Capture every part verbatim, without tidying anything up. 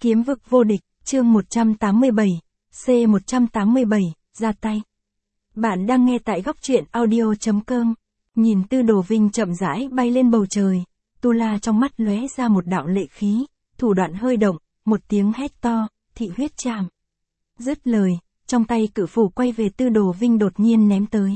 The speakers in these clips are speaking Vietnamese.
Kiếm vực vô địch, chương một trăm tám mươi bảy, C một trăm tám mươi bảy, ra tay. Bạn đang nghe tại góc truyện audio chấm com. Nhìn Tư Đồ Vinh chậm rãi bay lên bầu trời, Tu La trong mắt lóe ra một đạo lệ khí, thủ đoạn hơi động, một tiếng hét to, thị huyết chạm. Dứt lời, trong tay cự phủ quay về Tư Đồ Vinh đột nhiên ném tới.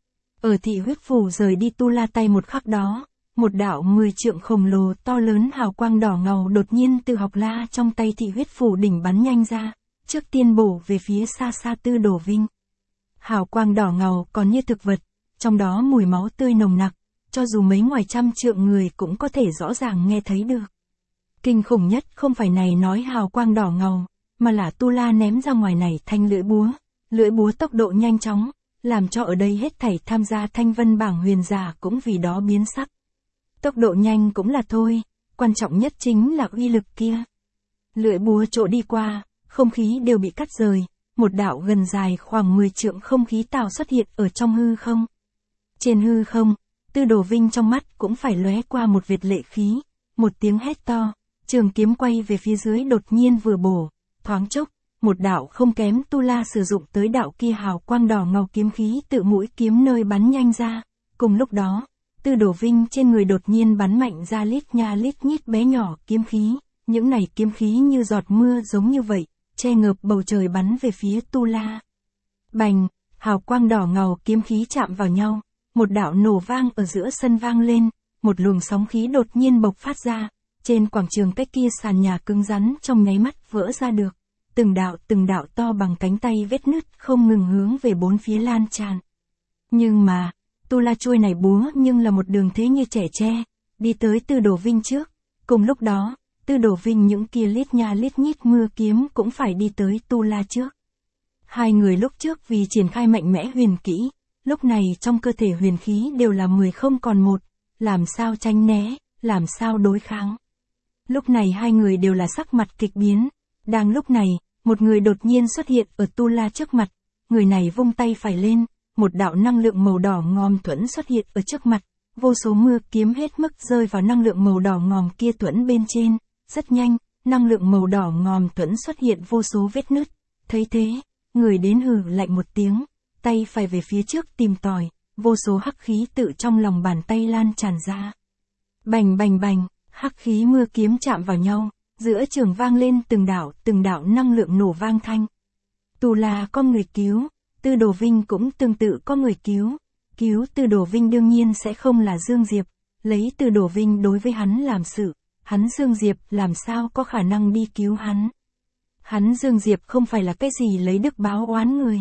Ở thị huyết phủ rời đi Tu La tay một khắc đó, một đạo mười trượng khổng lồ to lớn hào quang đỏ ngầu đột nhiên từ học la trong tay thị huyết phủ đỉnh bắn nhanh ra, trước tiên bổ về phía xa xa Tư Đồ Vinh. Hào quang đỏ ngầu còn như thực vật, trong đó mùi máu tươi nồng nặc, cho dù mấy ngoài trăm trượng người cũng có thể rõ ràng nghe thấy được. Kinh khủng nhất không phải này nói hào quang đỏ ngầu, mà là Tu La ném ra ngoài này thanh lưỡi búa, lưỡi búa tốc độ nhanh chóng, làm cho ở đây hết thảy tham gia thanh vân bảng huyền giả cũng vì đó biến sắc. Tốc độ nhanh cũng là thôi, quan trọng nhất chính là uy lực kia. Lưỡi búa chỗ đi qua, không khí đều bị cắt rời, một đạo gần dài khoảng mười trượng không khí tạo xuất hiện ở trong hư không. Trên hư không, Tư Đồ Vinh trong mắt cũng phải lóe qua một vệt lệ khí, một tiếng hét to, trường kiếm quay về phía dưới đột nhiên vừa bổ, thoáng chốc, một đạo không kém Tu La sử dụng tới đạo kia hào quang đỏ ngầu kiếm khí tự mũi kiếm nơi bắn nhanh ra, cùng lúc đó, Tư Đồ Vinh trên người đột nhiên bắn mạnh ra lít nha lít nhít bé nhỏ kiếm khí, những này kiếm khí như giọt mưa giống như vậy, che ngợp bầu trời bắn về phía Tu La. Bành, hào quang đỏ ngầu kiếm khí chạm vào nhau, một đạo nổ vang ở giữa sân vang lên, một luồng sóng khí đột nhiên bộc phát ra, trên quảng trường cách kia sàn nhà cứng rắn trong nháy mắt vỡ ra được, từng đạo từng đạo to bằng cánh tay vết nứt không ngừng hướng về bốn phía lan tràn. Nhưng mà, Tu La chuôi này búa nhưng là một đường thế như trẻ tre, đi tới Tư Đồ Vinh trước, cùng lúc đó, Tư Đồ Vinh những kia lít nha lít nhít mưa kiếm cũng phải đi tới Tu La trước. Hai người lúc trước vì triển khai mạnh mẽ huyền kỹ, lúc này trong cơ thể huyền khí đều là mười không còn một, làm sao tránh né, làm sao đối kháng. Lúc này hai người đều là sắc mặt kịch biến, đang lúc này, một người đột nhiên xuất hiện ở Tu La trước mặt, người này vung tay phải lên, một đạo năng lượng màu đỏ ngòm thuẫn xuất hiện ở trước mặt, vô số mưa kiếm hết mức rơi vào năng lượng màu đỏ ngòm kia thuẫn bên trên, rất nhanh, năng lượng màu đỏ ngòm thuẫn xuất hiện vô số vết nứt, thấy thế, người đến hừ lạnh một tiếng, tay phải về phía trước tìm tòi, vô số hắc khí tự trong lòng bàn tay lan tràn ra. Bành bành bành, hắc khí mưa kiếm chạm vào nhau, giữa trường vang lên từng đạo từng đạo năng lượng nổ vang thanh. Tu La có người cứu, Tư Đồ Vinh cũng tương tự có người cứu, cứu Tư Đồ Vinh đương nhiên sẽ không là Dương Diệp, lấy Tư Đồ Vinh đối với hắn làm sự, hắn Dương Diệp làm sao có khả năng đi cứu hắn. Hắn Dương Diệp không phải là cái gì lấy đức báo oán người.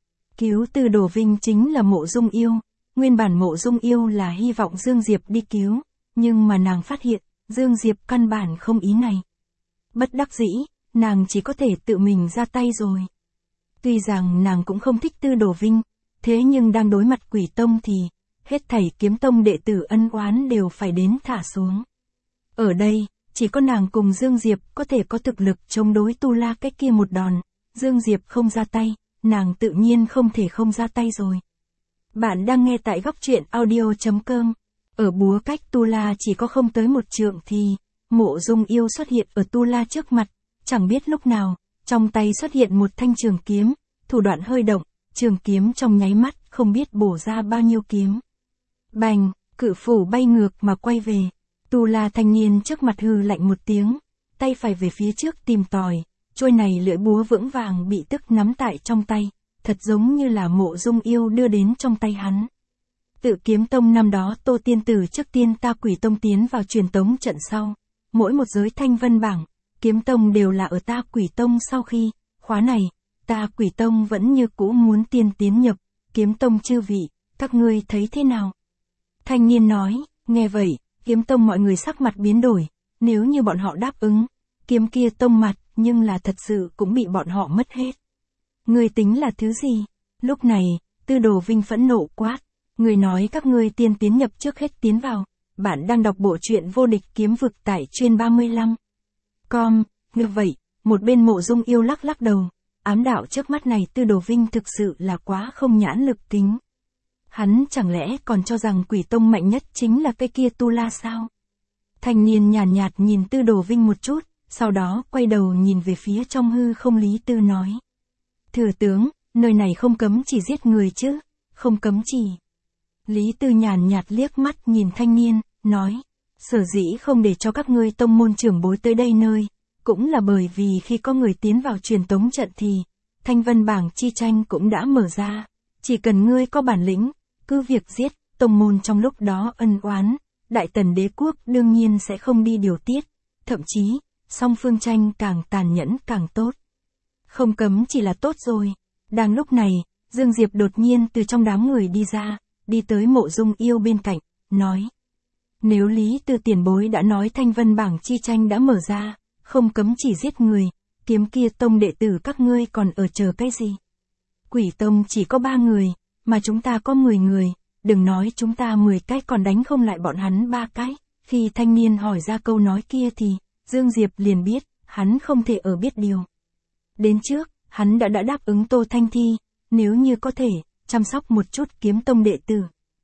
Cứu Tư Đồ Vinh chính là Mộ Dung Yêu, nguyên bản Mộ Dung Yêu là hy vọng Dương Diệp đi cứu, nhưng mà nàng phát hiện, Dương Diệp căn bản không ý này. Bất đắc dĩ, nàng chỉ có thể tự mình ra tay rồi. Tuy rằng nàng cũng không thích Tư Đồ Vinh, thế nhưng đang đối mặt Quỷ Tông thì, hết thảy Kiếm Tông đệ tử ân oán đều phải đến thả xuống. Ở đây, chỉ có nàng cùng Dương Diệp có thể có thực lực chống đối Tu La cái kia một đòn, Dương Diệp không ra tay, nàng tự nhiên không thể không ra tay rồi. Bạn đang nghe tại góc truyện audio chấm com, ở búa cách Tu La chỉ có không tới một trượng thì, Mộ Dung Yêu xuất hiện ở Tu La trước mặt, chẳng biết lúc nào, trong tay xuất hiện một thanh trường kiếm, thủ đoạn hơi động, trường kiếm trong nháy mắt không biết bổ ra bao nhiêu kiếm. Bành, cự phủ bay ngược mà quay về, Tu La thanh niên trước mặt hừ lạnh một tiếng, tay phải về phía trước tìm tòi, trôi này lưỡi búa vững vàng bị tức nắm tại trong tay, thật giống như là Mộ Dung Yêu đưa đến trong tay hắn. Tự Kiếm Tông năm đó Tô Tiên Tử trước tiên ta Quỷ Tông tiến vào truyền tống trận sau, mỗi một giới thanh vân bảng, Kiếm Tông đều là ở ta Quỷ Tông sau khi, khóa này, ta Quỷ Tông vẫn như cũ muốn tiên tiến nhập, Kiếm Tông chư vị, các ngươi thấy thế nào? Thanh niên nói, nghe vậy, Kiếm Tông mọi người sắc mặt biến đổi, nếu như bọn họ đáp ứng, kiếm kia tông mặt, nhưng là thật sự cũng bị bọn họ mất hết. Ngươi tính là thứ gì? Lúc này, Tư Đồ Vinh phẫn nộ quát, người nói các ngươi tiên tiến nhập trước hết tiến vào, bạn đang đọc bộ truyện vô địch kiếm vực tại chuyên ba mươi lăm. Com, như vậy, một bên Mộ Dung Yêu lắc lắc đầu, ám đạo trước mắt này Tư Đồ Vinh thực sự là quá không nhãn lực tính. Hắn chẳng lẽ còn cho rằng Quỷ Tông mạnh nhất chính là cái kia Tu La sao? Thanh niên nhàn nhạt, nhạt nhìn Tư Đồ Vinh một chút, sau đó quay đầu nhìn về phía trong hư không Lý Tư nói. Thừa tướng, nơi này không cấm chỉ giết người chứ, không cấm chỉ. Lý Tư nhàn nhạt liếc mắt nhìn thanh niên, nói, sở dĩ không để cho các ngươi tông môn trưởng bối tới đây nơi, cũng là bởi vì khi có người tiến vào truyền tống trận thì, thanh vân bảng chi tranh cũng đã mở ra, chỉ cần ngươi có bản lĩnh, cứ việc giết, tông môn trong lúc đó ân oán, Đại Tần đế quốc đương nhiên sẽ không đi điều tiết, thậm chí, song phương tranh càng tàn nhẫn càng tốt. Không cấm chỉ là tốt rồi. Đang lúc này, Dương Diệp đột nhiên từ trong đám người đi ra, đi tới Mộ Dung Yêu bên cạnh, nói. Nếu Lý Tư tiền bối đã nói thanh vân bảng chi tranh đã mở ra, không cấm chỉ giết người, Kiếm Kia tông đệ tử các ngươi còn ở chờ cái gì? Quỷ tông chỉ có ba người, mà chúng ta có mười người, đừng nói chúng ta mười cái còn đánh không lại bọn hắn ba cái. Khi thanh niên hỏi ra câu nói kia thì, Dương Diệp liền biết, hắn không thể ở biết điều. Đến trước, hắn đã đã đáp ứng Tô Thanh Thi, nếu như có thể, chăm sóc một chút kiếm tông đệ tử.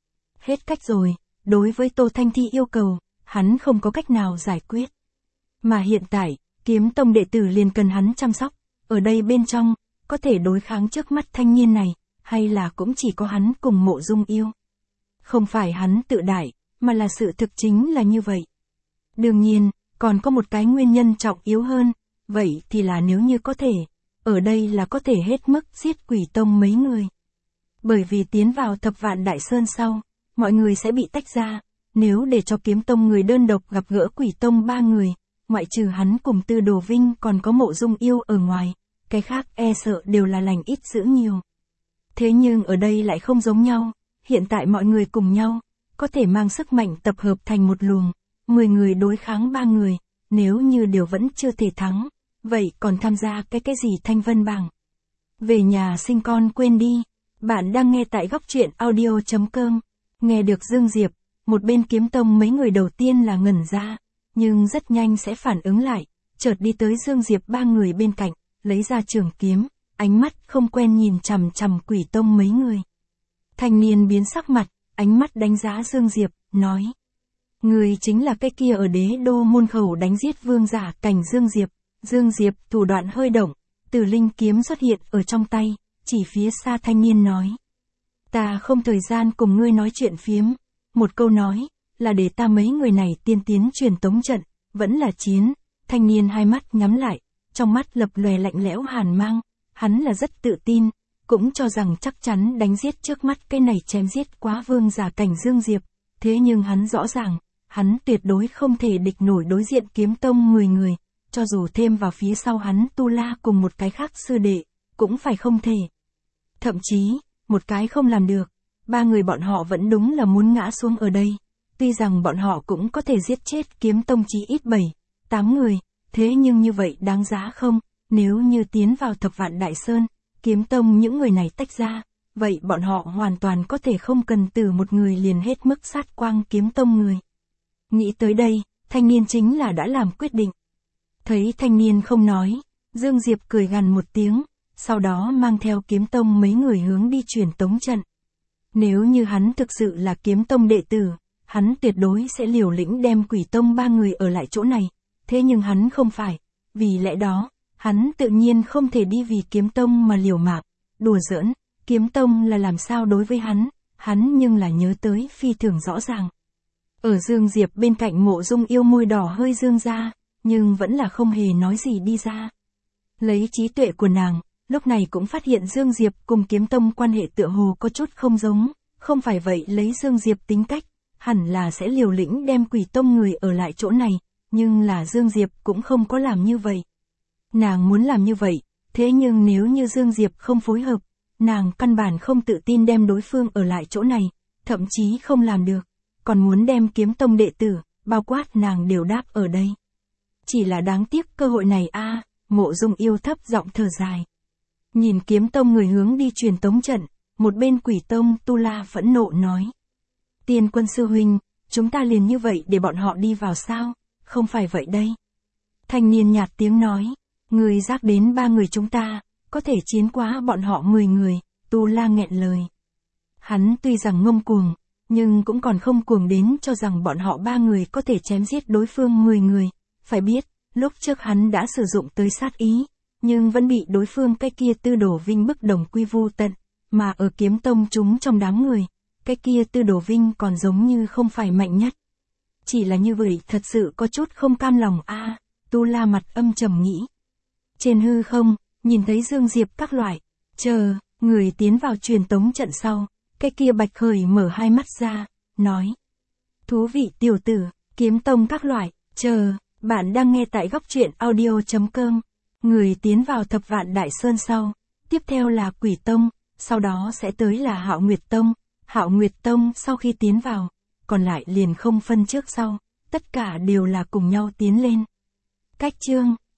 Hết cách rồi, đối với Tô Thanh Thi yêu cầu, hắn không có cách nào giải quyết. Mà hiện tại, kiếm tông đệ tử liền cần hắn chăm sóc, ở đây bên trong, có thể đối kháng trước mắt thanh niên này, hay là cũng chỉ có hắn cùng Mộ Dung Yêu. Không phải hắn tự đại, mà là sự thực chính là như vậy. Đương nhiên, còn có một cái nguyên nhân trọng yếu hơn, vậy thì là nếu như có thể, ở đây là có thể hết mức giết quỷ tông mấy người. Bởi vì tiến vào thập vạn đại sơn sau, mọi người sẽ bị tách ra, nếu để cho kiếm tông người đơn độc gặp gỡ quỷ tông ba người, ngoại trừ hắn cùng Tư Đồ Vinh còn có Mộ Dung Yêu ở ngoài, cái khác e sợ đều là lành ít dữ nhiều. Thế nhưng ở đây lại không giống nhau, hiện tại mọi người cùng nhau, có thể mang sức mạnh tập hợp thành một luồng, mười người đối kháng ba người, nếu như đều vẫn chưa thể thắng, vậy còn tham gia cái cái gì thanh vân bảng. Về nhà sinh con quên đi, bạn đang nghe tại góc truyện audio chấm com, nghe được Dương Diệp, một bên kiếm tông mấy người đầu tiên là ngẩn ra, nhưng rất nhanh sẽ phản ứng lại, chợt đi tới Dương Diệp ba người bên cạnh, lấy ra trường kiếm, ánh mắt không quen nhìn chằm chằm quỷ tông mấy người. Thanh niên biến sắc mặt, ánh mắt đánh giá Dương Diệp, nói. Người chính là cái kia ở đế đô môn khẩu đánh giết vương giả cảnh Dương Diệp. Dương Diệp thủ đoạn hơi động, tử linh kiếm xuất hiện ở trong tay, chỉ phía xa thanh niên nói. Ta không thời gian cùng ngươi nói chuyện phiếm, một câu nói, là để ta mấy người này tiên tiến truyền tống trận, vẫn là chiến. Thanh niên hai mắt nhắm lại, trong mắt lập lòe lạnh lẽo hàn mang, hắn là rất tự tin, cũng cho rằng chắc chắn đánh giết trước mắt cái này chém giết quá vương giả cảnh Dương Diệp, thế nhưng hắn rõ ràng, hắn tuyệt đối không thể địch nổi đối diện kiếm tông mười người, cho dù thêm vào phía sau hắn Tu La cùng một cái khác sư đệ, cũng phải không thể. Thậm chí, một cái không làm được, ba người bọn họ vẫn đúng là muốn ngã xuống ở đây, tuy rằng bọn họ cũng có thể giết chết kiếm tông chí ít bảy, tám người, thế nhưng như vậy đáng giá không, nếu như tiến vào thập vạn đại sơn, kiếm tông những người này tách ra, vậy bọn họ hoàn toàn có thể không cần từ một người liền hết mức sát quang kiếm tông người. Nghĩ tới đây, thanh niên chính là đã làm quyết định. Thấy thanh niên không nói, Dương Diệp cười gằn một tiếng, sau đó mang theo kiếm tông mấy người hướng đi truyền tống trận. Nếu như hắn thực sự là kiếm tông đệ tử, hắn tuyệt đối sẽ liều lĩnh đem quỷ tông ba người ở lại chỗ này, thế nhưng hắn không phải, vì lẽ đó, hắn tự nhiên không thể đi vì kiếm tông mà liều mạng, đùa giỡn, kiếm tông là làm sao đối với hắn, hắn nhưng là nhớ tới phi thường rõ ràng. Ở Dương Diệp bên cạnh Mộ Dung Yêu môi đỏ hơi dương ra, nhưng vẫn là không hề nói gì đi ra. Lấy trí tuệ của nàng, lúc này cũng phát hiện Dương Diệp cùng kiếm tông quan hệ tựa hồ có chút không giống, không phải vậy lấy Dương Diệp tính cách, hẳn là sẽ liều lĩnh đem quỷ tông người ở lại chỗ này, nhưng là Dương Diệp cũng không có làm như vậy. Nàng muốn làm như vậy, thế nhưng nếu như Dương Diệp không phối hợp, nàng căn bản không tự tin đem đối phương ở lại chỗ này, thậm chí không làm được, còn muốn đem kiếm tông đệ tử, bao quát nàng đều đáp ở đây. Chỉ là đáng tiếc cơ hội này a, à, Mộ Dung Yêu thấp giọng thở dài. Nhìn kiếm tông người hướng đi truyền tống trận, một bên quỷ tông Tu La phẫn nộ nói. Tiên quân sư huynh, chúng ta liền như vậy để bọn họ đi vào sao, không phải vậy đây. Thanh niên nhạt tiếng nói, người giác đến ba người chúng ta, có thể chiến quá bọn họ mười người, Tu La nghẹn lời. Hắn tuy rằng ngông cuồng, nhưng cũng còn không cuồng đến cho rằng bọn họ ba người có thể chém giết đối phương mười người. Phải biết, Lúc trước hắn đã sử dụng tới sát ý, nhưng vẫn bị đối phương cái kia Tư Đồ Vinh bức đồng quy vu tận, mà ở kiếm tông chúng trong đám người, cái kia Tư Đồ Vinh còn giống như không phải mạnh nhất. Chỉ là như vậy thật sự có chút không cam lòng a. À, Tu La mặt âm trầm nghĩ. Trên hư không, nhìn thấy Dương Diệp các loại, chờ, người tiến vào truyền tống trận sau, cái kia Bạch Khởi mở hai mắt ra, nói. Thú vị tiểu tử, kiếm tông các loại, chờ, bạn đang nghe tại góc truyện audio.com. Người tiến vào Thập Vạn Đại Sơn sau, tiếp theo là Quỷ Tông, sau đó sẽ tới là Hạo Nguyệt Tông. Hạo Nguyệt Tông sau khi tiến vào, còn lại liền không phân trước sau, tất cả đều là cùng nhau tiến lên. Cách chương